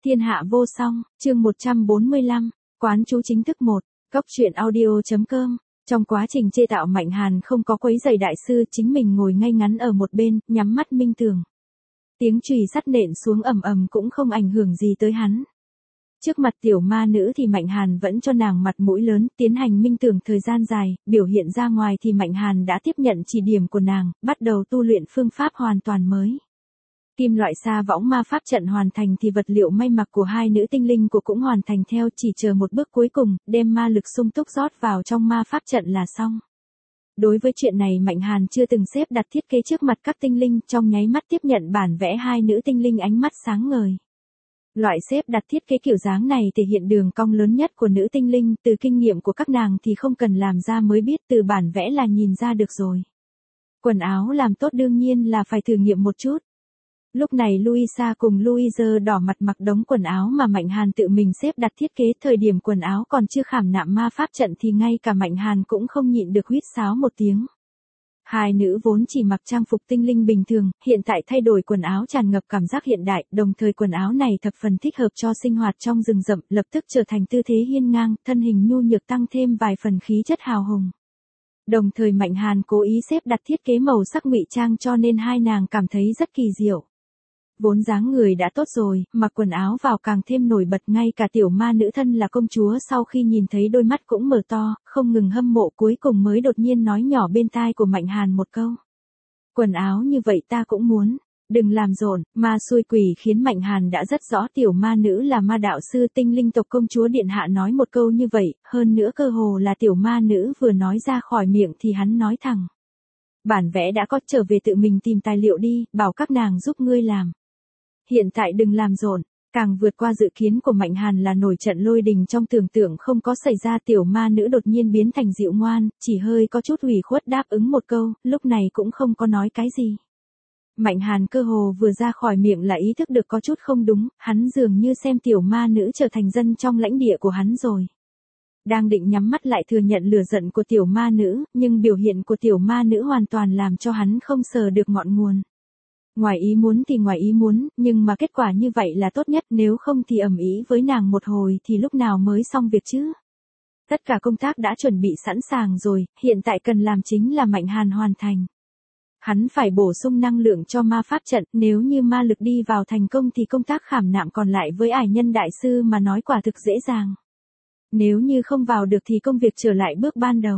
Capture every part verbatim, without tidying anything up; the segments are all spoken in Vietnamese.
Thiên hạ vô song, chương một trăm bốn mươi lăm, quán chú chính thức một, cốc truyện audio.com. Trong quá trình chế tạo Mạnh Hàn không có quấy rầy đại sư, chính mình ngồi ngay ngắn ở một bên, nhắm mắt minh tưởng. Tiếng chùy sắt nện xuống ầm ầm cũng không ảnh hưởng gì tới hắn. Trước mặt tiểu ma nữ thì Mạnh Hàn vẫn cho nàng mặt mũi lớn, tiến hành minh tưởng thời gian dài, biểu hiện ra ngoài thì Mạnh Hàn đã tiếp nhận chỉ điểm của nàng, bắt đầu tu luyện phương pháp hoàn toàn mới. Kim loại sa võng ma pháp trận hoàn thành thì vật liệu may mặc của hai nữ tinh linh của cũng hoàn thành theo, chỉ chờ một bước cuối cùng, đem ma lực sung túc rót vào trong ma pháp trận là xong. Đối với chuyện này Mạnh Hàn chưa từng xếp đặt thiết kế trước mặt các tinh linh, trong nháy mắt tiếp nhận bản vẽ hai nữ tinh linh ánh mắt sáng ngời. Loại xếp đặt thiết kế kiểu dáng này thể hiện đường cong lớn nhất của nữ tinh linh, từ kinh nghiệm của các nàng thì không cần làm ra mới biết, từ bản vẽ là nhìn ra được rồi. Quần áo làm tốt đương nhiên là phải thử nghiệm một chút. Lúc này Luisa cùng Louise đỏ mặt mặc đống quần áo mà Mạnh Hàn tự mình xếp đặt thiết kế, thời điểm quần áo còn chưa khảm nạm ma pháp trận thì ngay cả Mạnh Hàn cũng không nhịn được huýt sáo một tiếng. Hai nữ vốn chỉ mặc trang phục tinh linh bình thường, hiện tại thay đổi quần áo tràn ngập cảm giác hiện đại, đồng thời quần áo này thập phần thích hợp cho sinh hoạt trong rừng rậm, lập tức trở thành tư thế hiên ngang, thân hình nhu nhược tăng thêm vài phần khí chất hào hùng. Đồng thời Mạnh Hàn cố ý xếp đặt thiết kế màu sắc ngụy trang cho nên hai nàng cảm thấy rất kỳ diệu. Vốn dáng người đã tốt rồi, mặc quần áo vào càng thêm nổi bật, ngay cả tiểu ma nữ thân là công chúa sau khi nhìn thấy đôi mắt cũng mở to, không ngừng hâm mộ, cuối cùng mới đột nhiên nói nhỏ bên tai của Mạnh Hàn một câu. Quần áo như vậy ta cũng muốn, đừng làm rộn, ma xui quỷ khiến Mạnh Hàn đã rất rõ tiểu ma nữ là ma đạo sư tinh linh tộc công chúa điện hạ nói một câu như vậy, hơn nữa cơ hồ là tiểu ma nữ vừa nói ra khỏi miệng thì hắn nói thẳng. Bản vẽ đã có, trở về tự mình tìm tài liệu đi, bảo các nàng giúp ngươi làm. Hiện tại đừng làm rộn. Càng vượt qua dự kiến của Mạnh Hàn là nổi trận lôi đình trong tưởng tượng không có xảy ra, tiểu ma nữ đột nhiên biến thành dịu ngoan, chỉ hơi có chút ủy khuất đáp ứng một câu, lúc này cũng không có nói cái gì. Mạnh Hàn cơ hồ vừa ra khỏi miệng là ý thức được có chút không đúng, hắn dường như xem tiểu ma nữ trở thành dân trong lãnh địa của hắn rồi. Đang định nhắm mắt lại thừa nhận lửa giận của tiểu ma nữ, nhưng biểu hiện của tiểu ma nữ hoàn toàn làm cho hắn không sờ được ngọn nguồn. Ngoài ý muốn thì ngoài ý muốn, nhưng mà kết quả như vậy là tốt nhất, nếu không thì ầm ĩ với nàng một hồi thì lúc nào mới xong việc chứ. Tất cả công tác đã chuẩn bị sẵn sàng rồi, hiện tại cần làm chính là Mạnh Hàn hoàn thành. Hắn phải bổ sung năng lượng cho ma pháp trận, nếu như ma lực đi vào thành công thì công tác khảm nạm còn lại với ải nhân đại sư mà nói quả thực dễ dàng. Nếu như không vào được thì công việc trở lại bước ban đầu.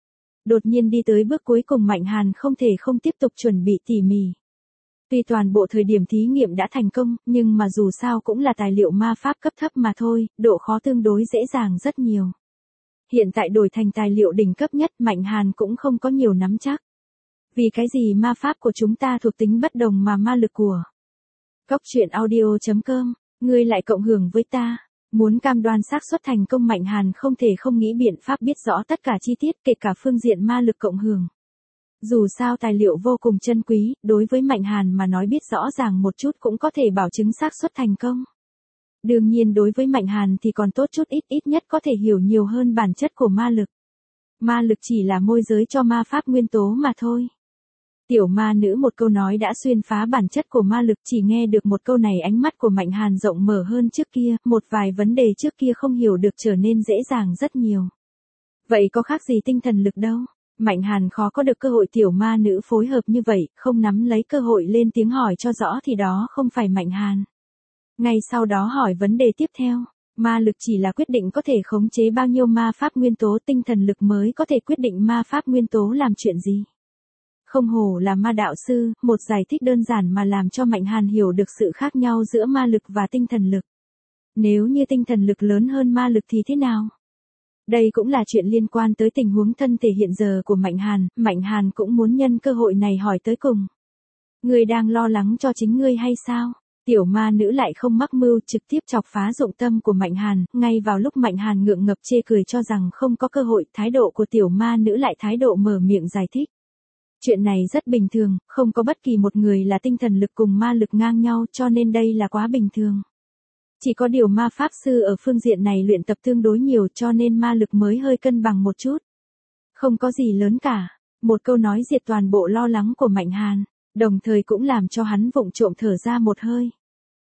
Đột nhiên đi tới bước cuối cùng Mạnh Hàn không thể không tiếp tục chuẩn bị tỉ mỉ. Tuy toàn bộ thời điểm thí nghiệm đã thành công, nhưng mà dù sao cũng là tài liệu ma pháp cấp thấp mà thôi, độ khó tương đối dễ dàng rất nhiều. Hiện tại đổi thành tài liệu đỉnh cấp nhất, Mạnh Hàn cũng không có nhiều nắm chắc. Vì cái gì ma pháp của chúng ta thuộc tính bất đồng mà ma lực của cốc truyện audio.com, ngươi lại cộng hưởng với ta. Muốn cam đoan xác suất thành công, Mạnh Hàn không thể không nghĩ biện pháp biết rõ tất cả chi tiết, kể cả phương diện ma lực cộng hưởng. Dù sao tài liệu vô cùng chân quý, đối với Mạnh Hàn mà nói biết rõ ràng một chút cũng có thể bảo chứng xác suất thành công. Đương nhiên đối với Mạnh Hàn thì còn tốt chút, ít ít nhất có thể hiểu nhiều hơn bản chất của ma lực. Ma lực chỉ là môi giới cho ma pháp nguyên tố mà thôi. Tiểu ma nữ một câu nói đã xuyên phá bản chất của ma lực, chỉ nghe được một câu này ánh mắt của Mạnh Hàn rộng mở hơn trước kia, một vài vấn đề trước kia không hiểu được trở nên dễ dàng rất nhiều. Vậy có khác gì tinh thần lực đâu? Mạnh Hàn khó có được cơ hội tiểu ma nữ phối hợp như vậy, không nắm lấy cơ hội lên tiếng hỏi cho rõ thì đó không phải Mạnh Hàn. Ngay sau đó hỏi vấn đề tiếp theo, ma lực chỉ là quyết định có thể khống chế bao nhiêu ma pháp nguyên tố, tinh thần lực mới có thể quyết định ma pháp nguyên tố làm chuyện gì. Không hổ là ma đạo sư, một giải thích đơn giản mà làm cho Mạnh Hàn hiểu được sự khác nhau giữa ma lực và tinh thần lực. Nếu như tinh thần lực lớn hơn ma lực thì thế nào? Đây cũng là chuyện liên quan tới tình huống thân thể hiện giờ của Mạnh Hàn, Mạnh Hàn cũng muốn nhân cơ hội này hỏi tới cùng. Ngươi đang lo lắng cho chính ngươi hay sao? Tiểu ma nữ lại không mắc mưu, trực tiếp chọc phá dụng tâm của Mạnh Hàn, ngay vào lúc Mạnh Hàn ngượng ngập chê cười cho rằng không có cơ hội, thái độ của tiểu ma nữ lại thái độ mở miệng giải thích. Chuyện này rất bình thường, không có bất kỳ một người là tinh thần lực cùng ma lực ngang nhau, cho nên đây là quá bình thường. Chỉ có điều ma pháp sư ở phương diện này luyện tập tương đối nhiều cho nên ma lực mới hơi cân bằng một chút. Không có gì lớn cả. Một câu nói diệt toàn bộ lo lắng của Mạnh Hàn, đồng thời cũng làm cho hắn vụng trộm thở ra một hơi.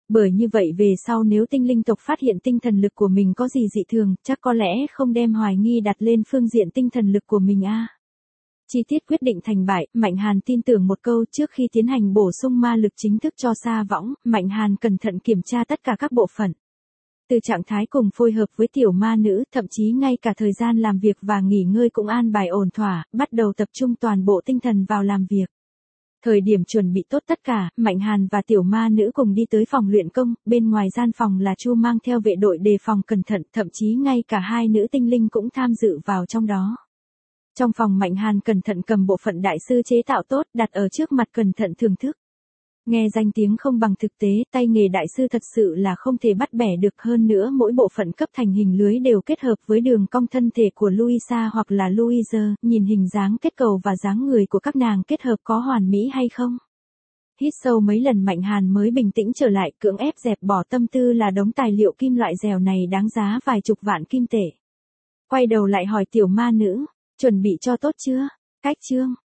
Bởi như vậy về sau nếu tinh linh tộc phát hiện tinh thần lực của mình có gì dị thường, chắc có lẽ không đem hoài nghi đặt lên phương diện tinh thần lực của mình a. Chi tiết quyết định thành bại, Mạnh Hàn tin tưởng một câu trước khi tiến hành bổ sung ma lực chính thức cho Sa Võng, Mạnh Hàn cẩn thận kiểm tra tất cả các bộ phận. Từ trạng thái cùng phối hợp với tiểu ma nữ, thậm chí ngay cả thời gian làm việc và nghỉ ngơi cũng an bài ổn thỏa, bắt đầu tập trung toàn bộ tinh thần vào làm việc. Thời điểm chuẩn bị tốt tất cả, Mạnh Hàn và tiểu ma nữ cùng đi tới phòng luyện công, bên ngoài gian phòng là Chu mang theo vệ đội đề phòng cẩn thận, thậm chí ngay cả hai nữ tinh linh cũng tham dự vào trong đó. Trong phòng Mạnh Hàn cẩn thận cầm bộ phận đại sư chế tạo tốt, đặt ở trước mặt cẩn thận thưởng thức. Nghe danh tiếng không bằng thực tế, tay nghề đại sư thật sự là không thể bắt bẻ được, hơn nữa mỗi bộ phận cấp thành hình lưới đều kết hợp với đường cong thân thể của Louisa hoặc là Louise, nhìn hình dáng kết cầu và dáng người của các nàng kết hợp có hoàn mỹ hay không. Hít sâu mấy lần Mạnh Hàn mới bình tĩnh trở lại, cưỡng ép dẹp bỏ tâm tư là đống tài liệu kim loại dẻo này đáng giá vài chục vạn kim tệ. Quay đầu lại hỏi tiểu ma nữ, chuẩn bị cho tốt chưa? Cách chương